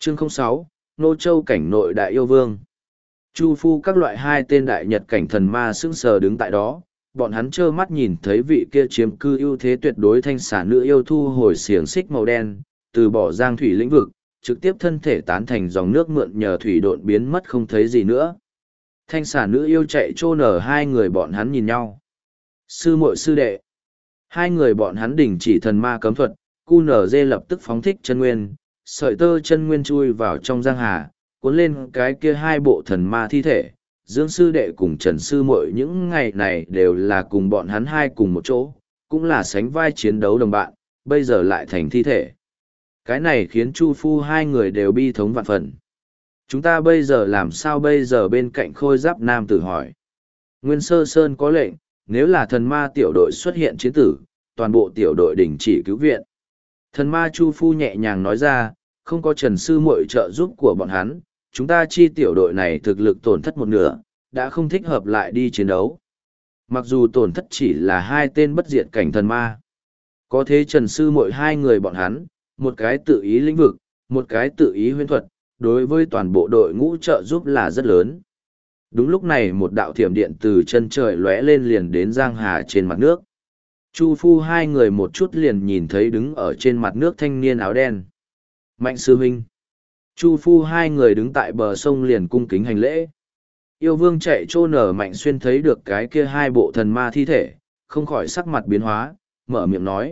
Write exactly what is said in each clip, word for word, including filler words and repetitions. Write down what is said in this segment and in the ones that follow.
Chương không sáu, Nô Châu cảnh nội đại yêu vương. Chu Phu các loại hai tên đại nhật cảnh thần ma sững sờ đứng tại đó, bọn hắn trơ mắt nhìn thấy vị kia chiếm cư ưu thế tuyệt đối thanh xà nữ yêu thu hồi xiềng xích màu đen, từ bỏ giang thủy lĩnh vực, trực tiếp thân thể tán thành dòng nước mượn nhờ thủy độn biến mất không thấy gì nữa. Thanh xà nữ yêu chạy trô nở hai người bọn hắn nhìn nhau. Sư muội sư đệ. Hai người bọn hắn đình chỉ thần ma cấm thuật, cu nở dê lập tức phóng thích chân nguyên, sợi tơ chân nguyên chui vào trong giang hà, cuốn lên cái kia hai bộ thần ma thi thể. Dương sư đệ cùng Trần sư muội những ngày này đều là cùng bọn hắn hai cùng một chỗ, cũng là sánh vai chiến đấu đồng bạn, bây giờ lại thành thi thể. Cái này khiến Chu Phu hai người đều bi thống vạn phần. Chúng ta bây giờ làm sao bây giờ? Bên cạnh Khôi Giáp nam tử hỏi. Nguyên Sơ Sơn có lệnh, nếu là thần ma tiểu đội xuất hiện chiến tử, toàn bộ tiểu đội đình chỉ cứu viện. Thần ma Chu Phu nhẹ nhàng nói ra, không có Trần sư muội trợ giúp của bọn hắn, chúng ta chi tiểu đội này thực lực tổn thất một nửa, đã không thích hợp lại đi chiến đấu. Mặc dù tổn thất chỉ là hai tên bất diệt cảnh thần ma. Có thế Trần sư muội hai người bọn hắn, một cái tự ý lĩnh vực, một cái tự ý huyễn thuật, đối với toàn bộ đội ngũ trợ giúp là rất lớn. Đúng lúc này một đạo thiểm điện từ chân trời lóe lên liền đến giang hà trên mặt nước. Chu Phu hai người một chút liền nhìn thấy đứng ở trên mặt nước thanh niên áo đen. Mạnh sư huynh. Chu Phu hai người đứng tại bờ sông liền cung kính hành lễ. Yêu vương chạy trô nở Mạnh Xuyên thấy được cái kia hai bộ thần ma thi thể, không khỏi sắc mặt biến hóa, mở miệng nói.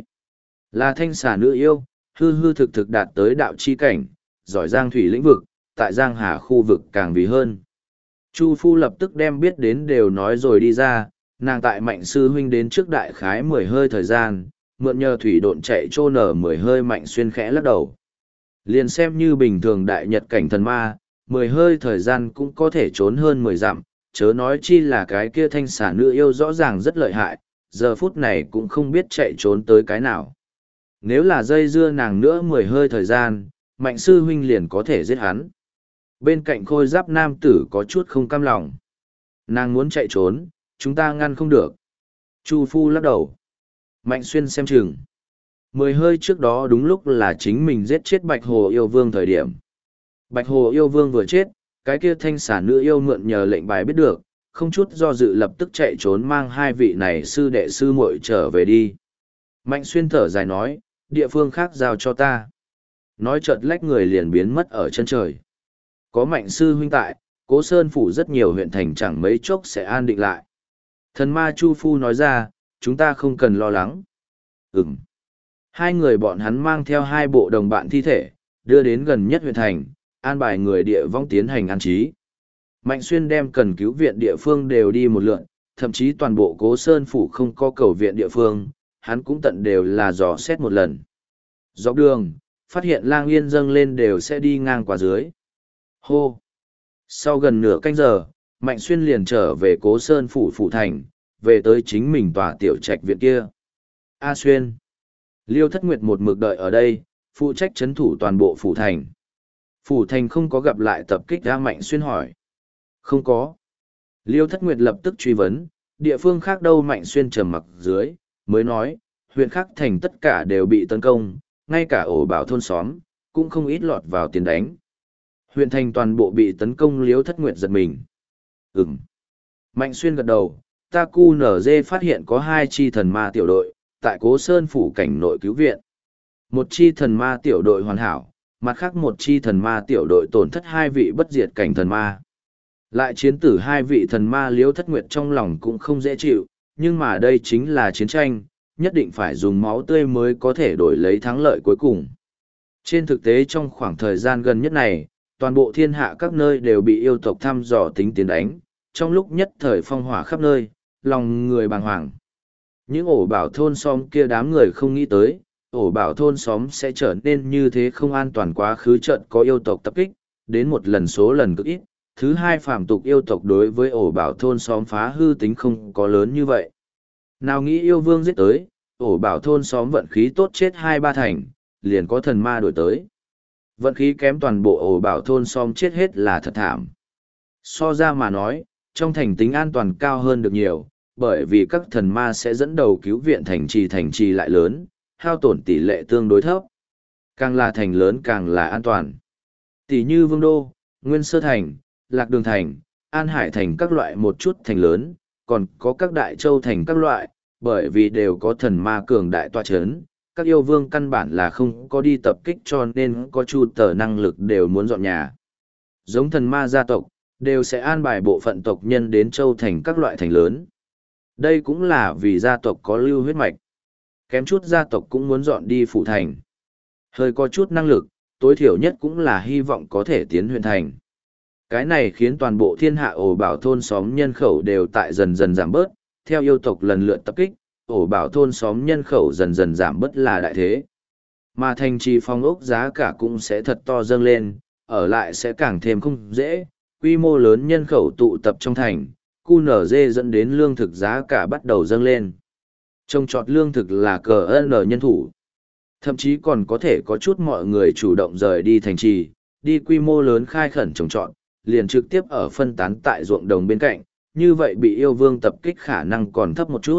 Là thanh xà nữ yêu, hư hư thực thực đạt tới đạo chi cảnh, giỏi giang thủy lĩnh vực, tại giang hà khu vực càng vì hơn. Chu Phu lập tức đem biết đến đều nói rồi đi ra, nàng tại Mạnh sư huynh đến trước đại khái mười hơi thời gian, mượn nhờ thủy độn chạy trô nở mười hơi Mạnh Xuyên khẽ lắc đầu. Liền xem như bình thường đại nhật cảnh thần ma, mười hơi thời gian cũng có thể trốn hơn mười dặm, chớ nói chi là cái kia thanh xà nữ yêu rõ ràng rất lợi hại, giờ phút này cũng không biết chạy trốn tới cái nào. Nếu là dây dưa nàng nữa mười hơi thời gian, Mạnh sư huynh liền có thể giết hắn. Bên cạnh Khôi Giáp nam tử có chút không cam lòng. Nàng muốn chạy trốn, chúng ta ngăn không được. Chu Phu lắc đầu. Mạnh Xuyên xem chừng. Mười hơi trước đó đúng lúc là chính mình giết chết Bạch Hồ yêu vương thời điểm. Bạch Hồ yêu vương vừa chết, cái kia thanh xà nữ yêu mượn nhờ lệnh bài biết được, không chút do dự lập tức chạy trốn mang hai vị này sư đệ sư muội trở về đi. Mạnh Xuyên thở dài nói, địa phương khác giao cho ta. Nói chợt lách người liền biến mất ở chân trời. Có Mạnh sư huynh tại, Cố Sơn phủ rất nhiều huyện thành chẳng mấy chốc sẽ an định lại. Thần ma Chu Phu nói ra, chúng ta không cần lo lắng. Ừm. Hai người bọn hắn mang theo hai bộ đồng bạn thi thể, đưa đến gần nhất huyện thành, an bài người địa vong tiến hành an trí. Mạnh Xuyên đem cần cứu viện địa phương đều đi một lượn, thậm chí toàn bộ Cố Sơn phủ không có cầu viện địa phương, hắn cũng tận đều là dò xét một lần. Dọc đường, phát hiện lang yên dâng lên đều sẽ đi ngang qua dưới. Hô! Sau gần nửa canh giờ, Mạnh Xuyên liền trở về Cố Sơn phủ phủ thành, về tới chính mình tòa tiểu trạch viện kia. A Xuyên! Liêu Thất Nguyệt một mực đợi ở đây, phụ trách chấn thủ toàn bộ phủ thành. Phủ thành không có gặp lại tập kích ra Mạnh Xuyên hỏi. Không có. Liêu Thất Nguyệt lập tức truy vấn, địa phương khác đâu? Mạnh Xuyên trầm mặc dưới, mới nói, huyện khác thành tất cả đều bị tấn công, ngay cả ổ bảo thôn xóm, cũng không ít lọt vào tiền đánh. Huyện thành toàn bộ bị tấn công. Liêu Thất Nguyệt giật mình. Ừm. Mạnh Xuyên gật đầu, ta cu nở dê phát hiện có hai chi thần ma tiểu đội, tại Cố Sơn phủ cảnh nội cứu viện. Một chi thần ma tiểu đội hoàn hảo, mặt khác một chi thần ma tiểu đội tổn thất hai vị bất diệt cảnh thần ma. Lại chiến tử hai vị thần ma. Liêu Thất Nguyệt trong lòng cũng không dễ chịu, nhưng mà đây chính là chiến tranh, nhất định phải dùng máu tươi mới có thể đổi lấy thắng lợi cuối cùng. Trên thực tế trong khoảng thời gian gần nhất này, toàn bộ thiên hạ các nơi đều bị yêu tộc thăm dò tính tiến đánh, trong lúc nhất thời phong hỏa khắp nơi, lòng người bàng hoàng. Những ổ bảo thôn xóm kia đám người không nghĩ tới, ổ bảo thôn xóm sẽ trở nên như thế không an toàn. Quá khứ trận có yêu tộc tập kích, đến một lần số lần cực ít. Thứ hai, phàm tục yêu tộc đối với ổ bảo thôn xóm phá hư tính không có lớn như vậy. Nào nghĩ yêu vương giết tới, ổ bảo thôn xóm vận khí tốt chết hai ba thành, liền có thần ma đổi tới. Vận khí kém toàn bộ ổ bảo thôn xóm chết hết là thật thảm. So ra mà nói, trong thành tính an toàn cao hơn được nhiều, bởi vì các thần ma sẽ dẫn đầu cứu viện thành trì thành trì lại lớn, hao tổn tỷ lệ tương đối thấp. Càng là thành lớn càng là an toàn. Tỷ như Vương Đô, Nguyên Sơ Thành, Lạc Đường Thành, An Hải Thành các loại một chút thành lớn, còn có các đại châu thành các loại, bởi vì đều có thần ma cường đại tọa chấn, các yêu vương căn bản là không có đi tập kích cho nên có chu tờ năng lực đều muốn dọn nhà. Giống thần ma gia tộc, đều sẽ an bài bộ phận tộc nhân đến châu thành các loại thành lớn. Đây cũng là vì gia tộc có lưu huyết mạch. Kém chút gia tộc cũng muốn dọn đi phủ thành. Hơi có chút năng lực, tối thiểu nhất cũng là hy vọng có thể tiến huyện thành. Cái này khiến toàn bộ thiên hạ ổ bảo thôn xóm nhân khẩu đều tại dần dần giảm bớt, theo yêu tộc lần lượt tập kích, ổ bảo thôn xóm nhân khẩu dần dần giảm bớt là đại thế. Mà thành trì phong ốc giá cả cũng sẽ thật to dâng lên, ở lại sẽ càng thêm không dễ, quy mô lớn nhân khẩu tụ tập trong thành, cu nở dê dẫn đến lương thực giá cả bắt đầu dâng lên. Trông trọt lương thực là cờ ơn nhân thủ. Thậm chí còn có thể có chút mọi người chủ động rời đi thành trì, đi quy mô lớn khai khẩn trồng trọt, liền trực tiếp ở phân tán tại ruộng đồng bên cạnh, như vậy bị yêu vương tập kích khả năng còn thấp một chút.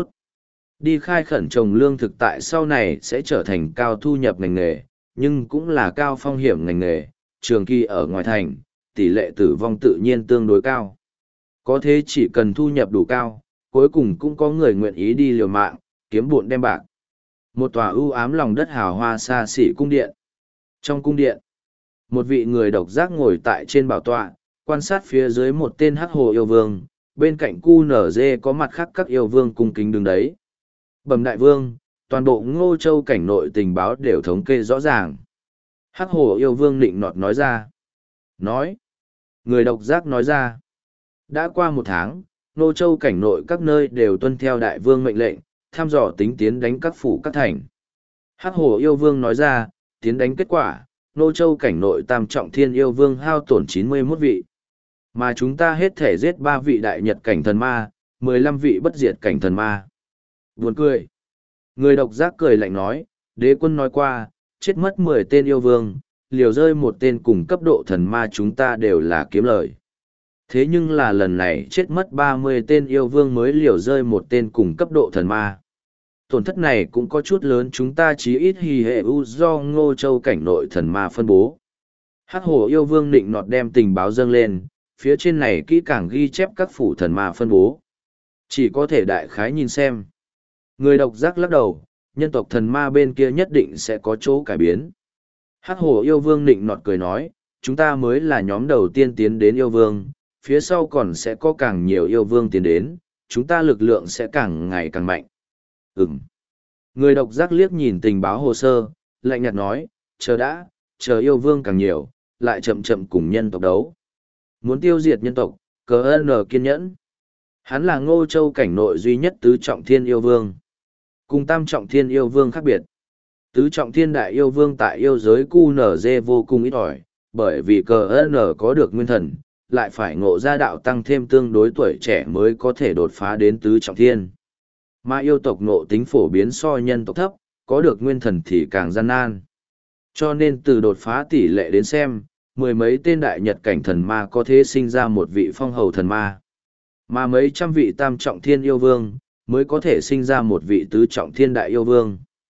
Đi khai khẩn trồng lương thực tại sau này sẽ trở thành cao thu nhập ngành nghề, nhưng cũng là cao phong hiểm ngành nghề, trường kỳ ở ngoài thành, tỷ lệ tử vong tự nhiên tương đối cao. Có thế chỉ cần thu nhập đủ cao, cuối cùng cũng có người nguyện ý đi liều mạng, kiếm bộn đem bạc. Một tòa ưu ám lòng đất hào hoa xa xỉ cung điện. Trong cung điện, một vị người độc giác ngồi tại trên bảo tọa, quan sát phía dưới một tên hắc hồ yêu vương, bên cạnh cu nở dê có mặt khác các yêu vương cung kính đứng đấy. Bẩm đại vương, toàn bộ Ngô Châu cảnh nội tình báo đều thống kê rõ ràng. Hắc hồ yêu vương nịnh nọt nói ra. Nói. Người độc giác nói ra. Đã qua một tháng, Ngô Châu cảnh nội các nơi đều tuân theo đại vương mệnh lệnh, thăm dò tính tiến đánh các phủ các thành. Hắc hồ yêu vương nói ra, tiến đánh kết quả, Ngô Châu cảnh nội tam trọng thiên yêu vương hao tổn chín mươi mốt vị. Mà chúng ta hết thể giết ba vị đại nhật cảnh thần ma, mười lăm vị bất diệt cảnh thần ma. Buồn cười. Người độc giác cười lạnh nói, đế quân nói qua, chết mất mười tên yêu vương, liều rơi một tên cùng cấp độ thần ma chúng ta đều là kiếm lời. Thế nhưng là lần này chết mất ba mươi tên yêu vương mới liều rơi một tên cùng cấp độ thần ma. Tổn thất này cũng có chút lớn, chúng ta chí ít hì hệ u do Ngô Châu cảnh nội thần ma phân bố. Hắc hồ yêu vương định nọt đem tình báo dâng lên, phía trên này kỹ càng ghi chép các phủ thần ma phân bố. Chỉ có thể đại khái nhìn xem. Người độc giác lắc đầu, nhân tộc thần ma bên kia nhất định sẽ có chỗ cải biến. Hắc hồ yêu vương định nọt cười nói, chúng ta mới là nhóm đầu tiên tiến đến yêu vương, phía sau còn sẽ có càng nhiều yêu vương tiến đến, chúng ta lực lượng sẽ càng ngày càng mạnh. Ừm. Người độc giác liếc nhìn tình báo hồ sơ, lạnh nhạt nói, chờ đã, chờ yêu vương càng nhiều, lại chậm chậm cùng nhân tộc đấu. Muốn tiêu diệt nhân tộc, cờ ơn kiên nhẫn. Hắn là Ngô Châu cảnh nội duy nhất tứ trọng thiên yêu vương. Cùng tam trọng thiên yêu vương khác biệt. Tứ trọng thiên đại yêu vương tại yêu giới cu nở dê vô cùng ít ỏi, bởi vì cờ ơn có được nguyên thần, lại phải ngộ ra đạo tăng thêm tương đối tuổi trẻ mới có thể đột phá đến tứ trọng thiên. Mà yêu tộc ngộ tính phổ biến so nhân tộc thấp, có được nguyên thần thì càng gian nan. Cho nên từ đột phá tỷ lệ đến xem, mười mấy tên đại nhật cảnh thần ma có thể sinh ra một vị phong hầu thần ma. Mà mấy trăm vị tam trọng thiên yêu vương, mới có thể sinh ra một vị tứ trọng thiên đại yêu vương.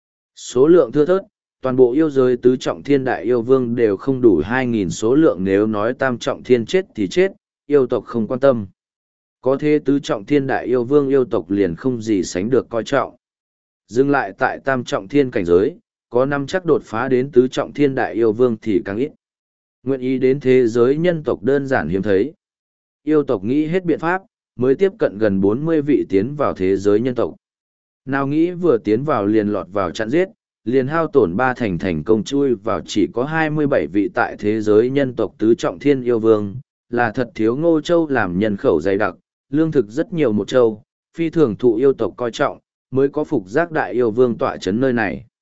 Số lượng thưa thớt, toàn bộ yêu giới tứ trọng thiên đại yêu vương đều không đủ hai nghìn số lượng, nếu nói tam trọng thiên chết thì chết, yêu tộc không quan tâm. Có thế tứ trọng thiên đại yêu vương yêu tộc liền không gì sánh được coi trọng. Dừng lại tại tam trọng thiên cảnh giới, có năm chắc đột phá đến tứ trọng thiên đại yêu vương thì càng ít. Nguyện ý đến thế giới nhân tộc đơn giản hiếm thấy. Yêu tộc nghĩ hết biện pháp, mới tiếp cận gần bốn mươi vị tiến vào thế giới nhân tộc. Nào nghĩ vừa tiến vào liền lọt vào chặn giết, liền hao tổn ba thành thành công chui vào chỉ có hai mươi bảy vị tại thế giới nhân tộc tứ trọng thiên yêu vương, là thật thiếu. Ngô Châu làm nhân khẩu dày đặc, lương thực rất nhiều một châu, phi thường thụ yêu tộc coi trọng, mới có phục giác đại yêu vương tọa chấn nơi này.